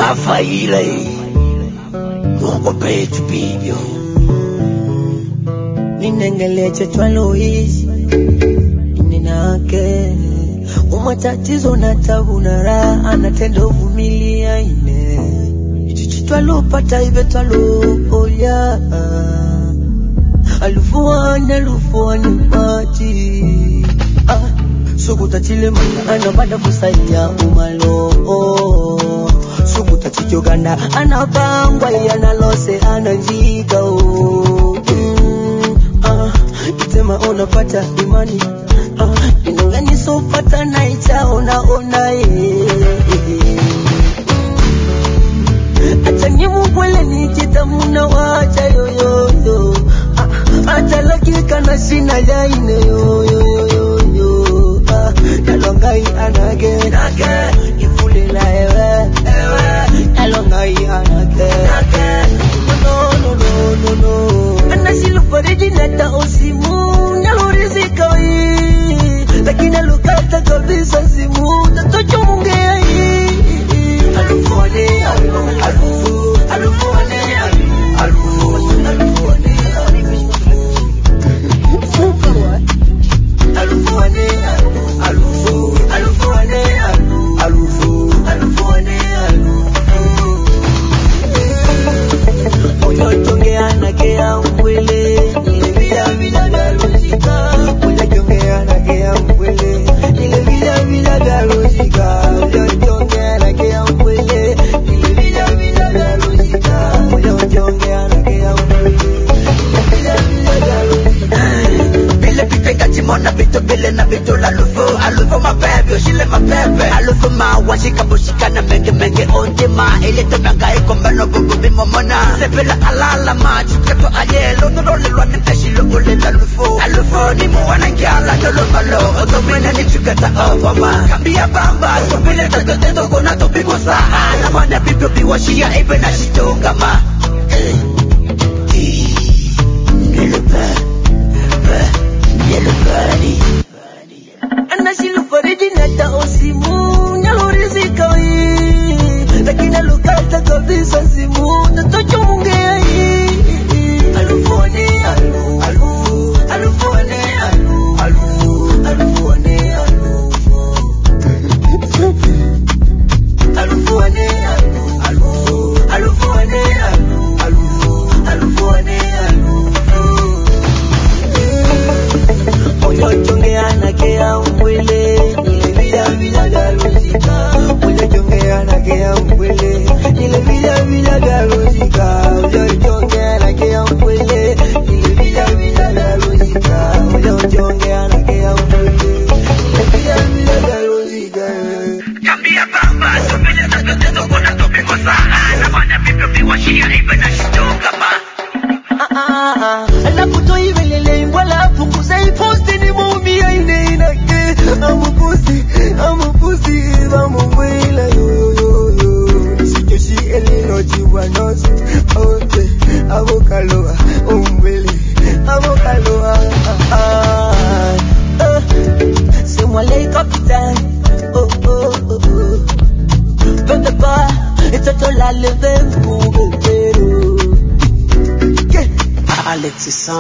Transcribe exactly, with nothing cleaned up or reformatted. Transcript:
Rafaile Mungu petu bibyo Ninengeleche twaloishi Ninake Umatatizo na tabu na raha Anatendo vumilia ine Ichichi twalopata ibe twaloya Alufuane alufuane maji Ah Sukuta chile mana anabada kusaidia umalo Sukuta chichoganda anabangwa yanalose anajiga mm, ah, Itema onapata imani ah, Inongani sopata naita ona ona Acha nyumwele nikitamuna wacha yo yo yo ah, Acha lakika na sina yaine yo yo yo yo yo ah, Yalongai anage nage Ifulila ewe ewe Yalongai anage nage No no no no no Anashilu faridi neta osimu Nyalurizika wii Lakini alukata kabisa simu Tatocho munge ya hii Alufuane alufu Alufu Alufuane alufu Alufuane Alufuane alufu Alufuane alufu Alufuane alufu Moyo tongea na kea mwele Ile vida vida galosika Moyo tongea na kea mwele Ile vida vida galosika Moyo tongea na kea mwele Ile vida vida galosika Moyo tongea na kea mwele Ile vida vida galosika Bile pipeka timona bito bile na bito la lufu Alufu mabebe, oshile mabebe Alufu mawashika bushika na menge menge ondima Ile tomanga iko mbelo bubu bimo mona Sepela alala machu kepo ayelo Nurole lwa nifeshilo ule la lufu Alufu ni muwana ngiala tolo malo Otomene ni chukata obama Kambia bamba, topile tagoteto kona topiko saa Namana bibyo biwashia ibe na shitonga ma Eh, eh, nilupa, pa, nilupani Anashilu faridi neta osimu Nyalurizika wii Lakini alukata kabisa simu Tatocho munge ya hii Alufuane alufu Alufu Alufuane alufu Alufuane alufu Alufuane alufu Alufuane alufu Alufuane alufu Moyo tongea na kea mwele Ile vida vida galosika Moyo tongea na kea mwele Ile vida vida galosika Moyo tongea na kea mwele Ile vida vida galosika Moyo tongea na kea mwele Ile vida vida galosika Kambia bamba, topile tagoteto kona topiko saa Namana bibyo biwashia ibe na shitonga ma Ah ah ah Alakuto ivelele Mwala punguza iposti ni muumia ine inake Amu pusi, amu pusi Amu mwila yo yo yo yo Nisitoshi elino jiwa nosi Ote, amu kaloa Umwili, amu kaloa Ah ah ah Semwale kapitan Oh oh oh oh Vende ba Itoto la leve mkube pero Alexis